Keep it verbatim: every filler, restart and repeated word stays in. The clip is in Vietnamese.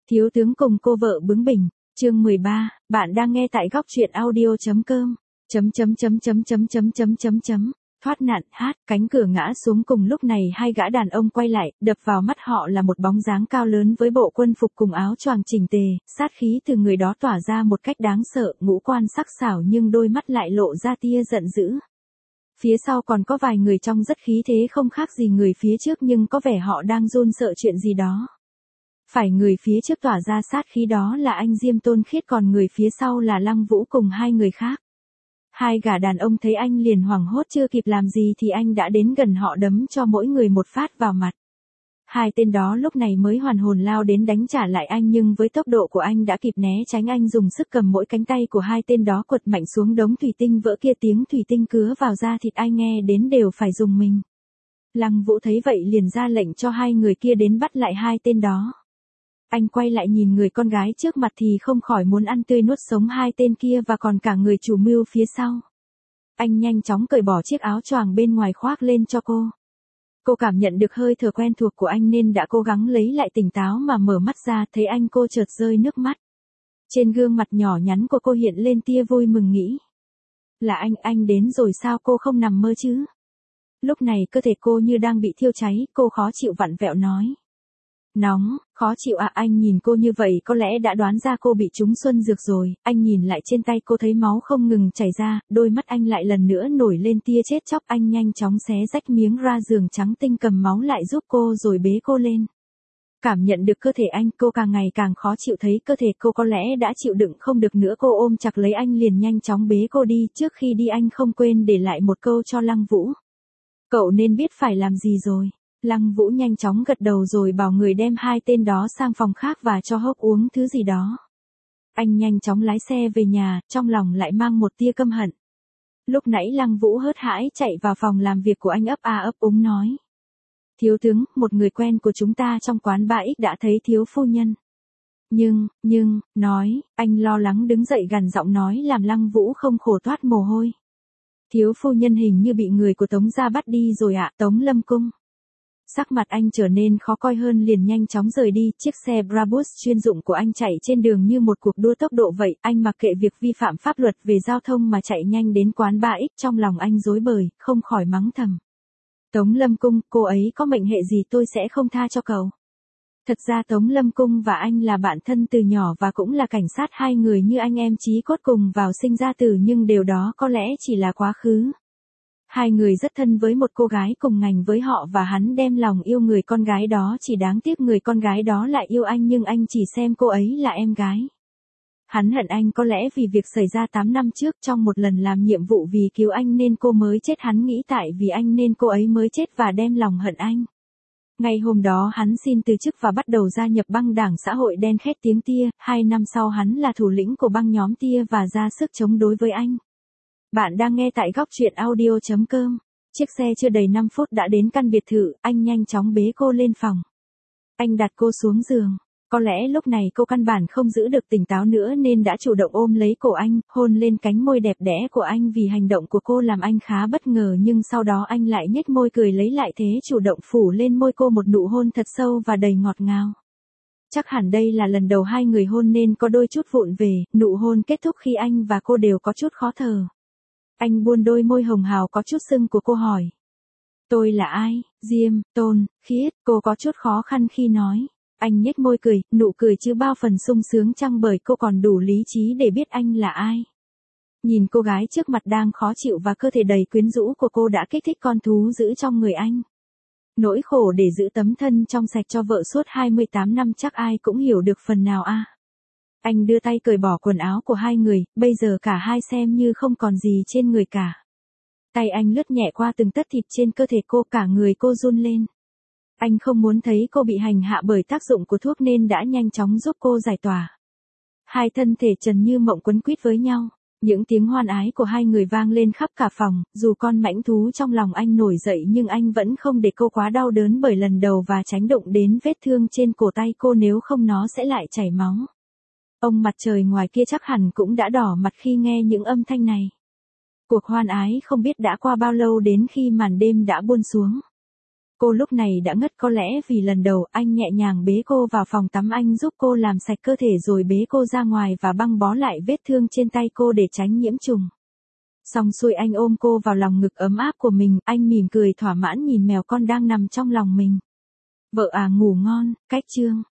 Thiếu tướng cùng cô vợ bướng bỉnh, chương mười ba, bạn đang nghe tại góc truyện audio.com, chấm chấm chấm chấm chấm chấm chấm chấm chấm, thoát nạn, hát, cánh cửa ngã xuống cùng lúc này hai gã đàn ông quay lại, đập vào mắt họ là một bóng dáng cao lớn với bộ quân phục cùng áo choàng chỉnh tề, sát khí từ người đó tỏa ra một cách đáng sợ, ngũ quan sắc sảo nhưng đôi mắt lại lộ ra tia giận dữ. Phía sau còn có vài người trông rất khí thế không khác gì người phía trước nhưng có vẻ họ đang run sợ chuyện gì đó. Phải người phía trước tỏa ra sát khí đó là anh Diêm Tôn Khiết còn người phía sau là Lăng Vũ cùng hai người khác. Hai gã đàn ông thấy anh liền hoảng hốt chưa kịp làm gì thì anh đã đến gần họ đấm cho mỗi người một phát vào mặt. Hai tên đó lúc này mới hoàn hồn lao đến đánh trả lại anh nhưng với tốc độ của anh đã kịp né tránh anh dùng sức cầm mỗi cánh tay của hai tên đó quật mạnh xuống đống thủy tinh vỡ kia tiếng thủy tinh cứa vào da thịt ai nghe đến đều phải dùng mình. Lăng Vũ thấy vậy liền ra lệnh cho hai người kia đến bắt lại hai tên đó. Anh quay lại nhìn người con gái trước mặt thì không khỏi muốn ăn tươi nuốt sống hai tên kia và còn cả người chủ mưu phía sau. Anh nhanh chóng cởi bỏ chiếc áo choàng bên ngoài khoác lên cho cô. Cô cảm nhận được hơi thở quen thuộc của anh nên đã cố gắng lấy lại tỉnh táo mà mở mắt ra thấy anh cô chợt rơi nước mắt. Trên gương mặt nhỏ nhắn của cô hiện lên tia vui mừng nghĩ. Là anh, anh đến rồi sao cô không nằm mơ chứ? Lúc này cơ thể cô như đang bị thiêu cháy, cô khó chịu vặn vẹo nói. Nóng, khó chịu à, anh nhìn cô như vậy có lẽ đã đoán ra cô bị trúng xuân dược rồi, anh nhìn lại trên tay cô thấy máu không ngừng chảy ra, đôi mắt anh lại lần nữa nổi lên tia chết chóc, anh nhanh chóng xé rách miếng ra giường trắng tinh cầm máu lại giúp cô rồi bế cô lên. Cảm nhận được cơ thể anh, cô càng ngày càng khó chịu thấy cơ thể cô có lẽ đã chịu đựng không được nữa, cô ôm chặt lấy anh liền nhanh chóng bế cô đi, trước khi đi anh không quên để lại một câu cho Lăng Vũ. Cậu nên biết phải làm gì rồi. Lăng Vũ nhanh chóng gật đầu rồi bảo người đem hai tên đó sang phòng khác và cho hốc uống thứ gì đó. Anh nhanh chóng lái xe về nhà, trong lòng lại mang một tia căm hận. Lúc nãy Lăng Vũ hớt hãi chạy vào phòng làm việc của anh ấp a ấp úng nói. Thiếu tướng, một người quen của chúng ta trong quán ba X đã thấy thiếu phu nhân. Nhưng, nhưng, nói, anh lo lắng đứng dậy gằn giọng nói làm Lăng Vũ không khổ toát mồ hôi. Thiếu phu nhân hình như bị người của Tống gia bắt đi rồi ạ, Tống Lâm Cung. Sắc mặt anh trở nên khó coi hơn liền nhanh chóng rời đi, chiếc xe Brabus chuyên dụng của anh chạy trên đường như một cuộc đua tốc độ vậy, anh mặc kệ việc vi phạm pháp luật về giao thông mà chạy nhanh đến quán ba X, trong lòng anh rối bời, không khỏi mắng thầm. Tống Lâm Cung, cô ấy có mệnh hệ gì tôi sẽ không tha cho cậu. Thật ra Tống Lâm Cung và anh là bạn thân từ nhỏ và cũng là cảnh sát, hai người như anh em chí cốt cùng vào sinh ra tử nhưng điều đó có lẽ chỉ là quá khứ. Hai người rất thân với một cô gái cùng ngành với họ và hắn đem lòng yêu người con gái đó, chỉ đáng tiếc người con gái đó lại yêu anh nhưng anh chỉ xem cô ấy là em gái. Hắn hận anh có lẽ vì việc xảy ra tám năm trước trong một lần làm nhiệm vụ vì cứu anh nên cô mới chết, hắn nghĩ tại vì anh nên cô ấy mới chết và đem lòng hận anh. Ngày hôm đó hắn xin từ chức và bắt đầu gia nhập băng đảng xã hội đen khét tiếng Tia, hai năm sau hắn là thủ lĩnh của băng nhóm Tia và ra sức chống đối với anh. Bạn đang nghe tại góc truyện audio.com. Chiếc xe chưa đầy năm phút đã đến căn biệt thự, anh nhanh chóng bế cô lên phòng. Anh đặt cô xuống giường. Có lẽ lúc này cô căn bản không giữ được tỉnh táo nữa nên đã chủ động ôm lấy cổ anh, hôn lên cánh môi đẹp đẽ của anh vì hành động của cô làm anh khá bất ngờ nhưng sau đó anh lại nhếch môi cười lấy lại thế chủ động phủ lên môi cô một nụ hôn thật sâu và đầy ngọt ngào. Chắc hẳn đây là lần đầu hai người hôn nên có đôi chút vụng về, nụ hôn kết thúc khi anh và cô đều có chút khó thở. Anh buôn đôi môi hồng hào có chút sưng của cô hỏi. Tôi là ai? Diêm, Tôn, Khiết, cô có chút khó khăn khi nói. Anh nhếch môi cười, nụ cười chứ bao phần sung sướng chăng bởi cô còn đủ lý trí để biết anh là ai. Nhìn cô gái trước mặt đang khó chịu và cơ thể đầy quyến rũ của cô đã kích thích con thú giữ trong người anh. Nỗi khổ để giữ tấm thân trong sạch cho vợ suốt hai mươi tám năm chắc ai cũng hiểu được phần nào a. À. Anh đưa tay cởi bỏ quần áo của hai người, bây giờ cả hai xem như không còn gì trên người cả. Tay anh lướt nhẹ qua từng tấc thịt trên cơ thể cô, cả người cô run lên. Anh không muốn thấy cô bị hành hạ bởi tác dụng của thuốc nên đã nhanh chóng giúp cô giải tỏa. Hai thân thể trần như mộng quấn quýt với nhau. Những tiếng hoan ái của hai người vang lên khắp cả phòng, dù con mãnh thú trong lòng anh nổi dậy nhưng anh vẫn không để cô quá đau đớn bởi lần đầu và tránh động đến vết thương trên cổ tay cô nếu không nó sẽ lại chảy máu. Ông mặt trời ngoài kia chắc hẳn cũng đã đỏ mặt khi nghe những âm thanh này. Cuộc hoan ái không biết đã qua bao lâu đến khi màn đêm đã buông xuống. Cô lúc này đã ngất có lẽ vì lần đầu anh nhẹ nhàng bế cô vào phòng tắm, anh giúp cô làm sạch cơ thể rồi bế cô ra ngoài và băng bó lại vết thương trên tay cô để tránh nhiễm trùng. Xong xuôi anh ôm cô vào lòng ngực ấm áp của mình, anh mỉm cười thỏa mãn nhìn mèo con đang nằm trong lòng mình. Vợ à, ngủ ngon, cách chương.